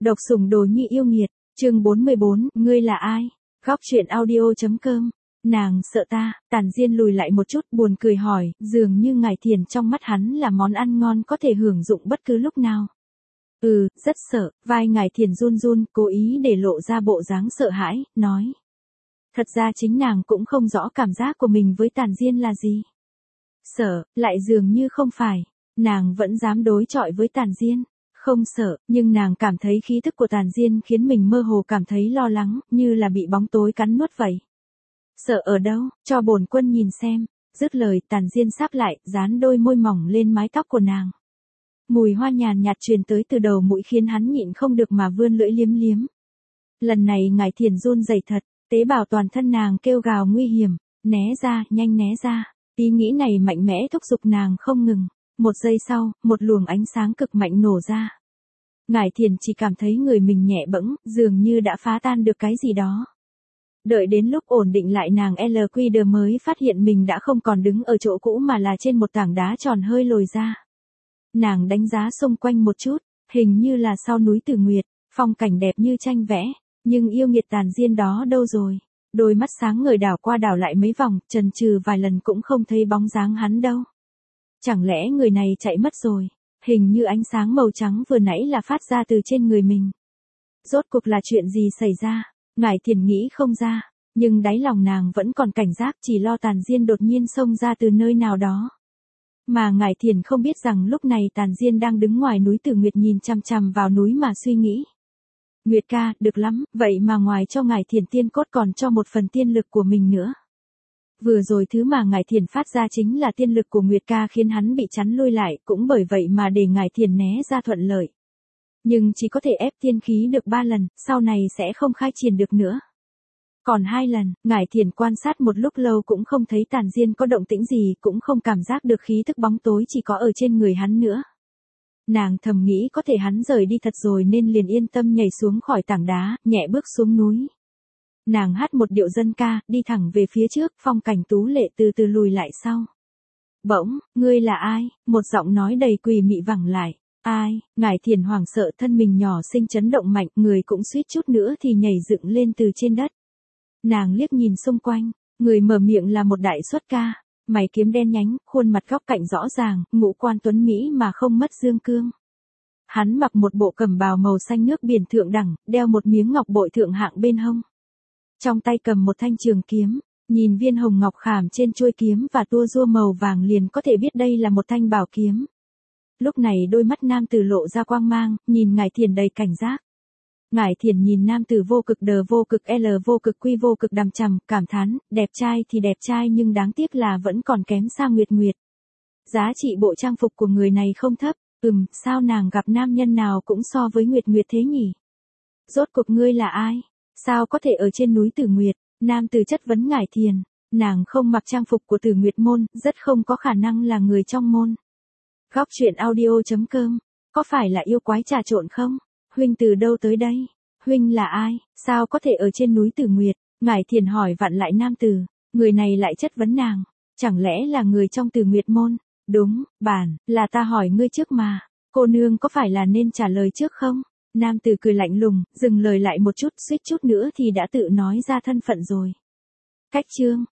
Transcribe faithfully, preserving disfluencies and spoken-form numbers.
Độc sủng đồ nhi yêu nghiệt, chương bốn mươi bốn, ngươi là ai? Góc truyện audio.com. Nàng sợ ta, Tản Diên lùi lại một chút buồn cười hỏi, dường như Ngải Thiền trong mắt hắn là món ăn ngon có thể hưởng dụng bất cứ lúc nào. Ừ, rất sợ, vai Ngải Thiền run run, cố ý để lộ ra bộ dáng sợ hãi, nói. Thật ra chính nàng cũng không rõ cảm giác của mình với Tản Diên là gì. Sợ, lại dường như không phải, nàng vẫn dám đối chọi với Tản Diên. Không sợ, nhưng nàng cảm thấy khí tức của Tản Diên khiến mình mơ hồ cảm thấy lo lắng, như là bị bóng tối cắn nuốt vậy. Sợ ở đâu, cho bổn quân nhìn xem. Dứt lời, Tản Diên sáp lại, dán đôi môi mỏng lên mái tóc của nàng. Mùi hoa nhàn nhạt truyền tới từ đầu mũi khiến hắn nhịn không được mà vươn lưỡi liếm liếm. Lần này Ngải Thiền run rẩy thật, tế bào toàn thân nàng kêu gào nguy hiểm, né ra, nhanh né ra. Ý nghĩ này mạnh mẽ thúc giục nàng không ngừng. Một giây sau, một luồng ánh sáng cực mạnh nổ ra. Ngải Thiền chỉ cảm thấy người mình nhẹ bẫng, dường như đã phá tan được cái gì đó. Đợi đến lúc ổn định lại nàng lờ quy đờ mới phát hiện mình đã không còn đứng ở chỗ cũ mà là trên một tảng đá tròn hơi lồi ra. Nàng đánh giá xung quanh một chút, hình như là sau núi Tử Nguyệt, phong cảnh đẹp như tranh vẽ, nhưng yêu nghiệt Tản Diên đó đâu rồi? Đôi mắt sáng ngời đảo qua đảo lại mấy vòng, chần chừ vài lần cũng không thấy bóng dáng hắn đâu. Chẳng lẽ người này chạy mất rồi? Hình như ánh sáng màu trắng vừa nãy là phát ra từ trên người mình. Rốt cuộc là chuyện gì xảy ra? Ngải Thiền nghĩ không ra, nhưng đáy lòng nàng vẫn còn cảnh giác chỉ lo Tản Diên đột nhiên xông ra từ nơi nào đó. Mà Ngải Thiền không biết rằng lúc này Tản Diên đang đứng ngoài núi Tử Nguyệt nhìn chằm chằm vào núi mà suy nghĩ. Nguyệt ca, được lắm, vậy mà ngoài cho Ngải Thiền tiên cốt còn cho một phần tiên lực của mình nữa. Vừa rồi thứ mà Ngải Thiền phát ra chính là tiên lực của Nguyệt ca khiến hắn bị chắn lui lại, cũng bởi vậy mà để Ngải Thiền né ra thuận lợi. Nhưng chỉ có thể ép tiên khí được ba lần, sau này sẽ không khai triển được nữa. Còn hai lần, Ngải Thiền quan sát một lúc lâu cũng không thấy Tản Diên có động tĩnh gì, cũng không cảm giác được khí thức bóng tối chỉ có ở trên người hắn nữa. Nàng thầm nghĩ có thể hắn rời đi thật rồi nên liền yên tâm nhảy xuống khỏi tảng đá, nhẹ bước xuống núi. Nàng hát một điệu dân ca, đi thẳng về phía trước, phong cảnh tú lệ từ từ lùi lại sau. Bỗng, ngươi là ai? Một giọng nói đầy quỷ mị vẳng lại. Ai? Ngải Thiền hoảng sợ thân mình nhỏ sinh chấn động mạnh, người cũng suýt chút nữa thì nhảy dựng lên từ trên đất. Nàng liếc nhìn xung quanh, người mở miệng là một đại xuất ca, mày kiếm đen nhánh, khuôn mặt góc cạnh rõ ràng, ngũ quan tuấn mỹ mà không mất dương cương. Hắn mặc một bộ cẩm bào màu xanh nước biển thượng đẳng, đeo một miếng ngọc bội thượng hạng bên hông. Trong tay cầm một thanh trường kiếm, nhìn viên hồng ngọc khảm trên chuôi kiếm và tua rua màu vàng liền có thể biết đây là một thanh bảo kiếm. Lúc này đôi mắt nam tử lộ ra quang mang, nhìn Ngải Thiền đầy cảnh giác. Ngải Thiền nhìn nam tử vô cực đờ vô cực L vô cực quy vô cực đằm chằm, cảm thán, đẹp trai thì đẹp trai nhưng đáng tiếc là vẫn còn kém xa Nguyệt Nguyệt. Giá trị bộ trang phục của người này không thấp, ừm, sao nàng gặp nam nhân nào cũng so với Nguyệt Nguyệt thế nhỉ? Rốt cuộc ngươi là ai? Sao có thể ở trên núi Tử Nguyệt? Nam tử chất vấn Ngải Thiền, nàng không mặc trang phục của Tử Nguyệt môn, rất không có khả năng là người trong môn. Góc truyện audio.com, có phải là yêu quái trà trộn không? Huynh từ đâu tới đây? Huynh là ai? Sao có thể ở trên núi Tử Nguyệt? Ngải Thiền hỏi vặn lại nam tử, người này lại chất vấn nàng, chẳng lẽ là người trong Tử Nguyệt môn? Đúng, bản, là ta hỏi ngươi trước mà, cô nương có phải là nên trả lời trước không? Nam tử cười lạnh lùng, dừng lời lại một chút, suýt chút nữa thì đã tự nói ra thân phận rồi. Cách chương,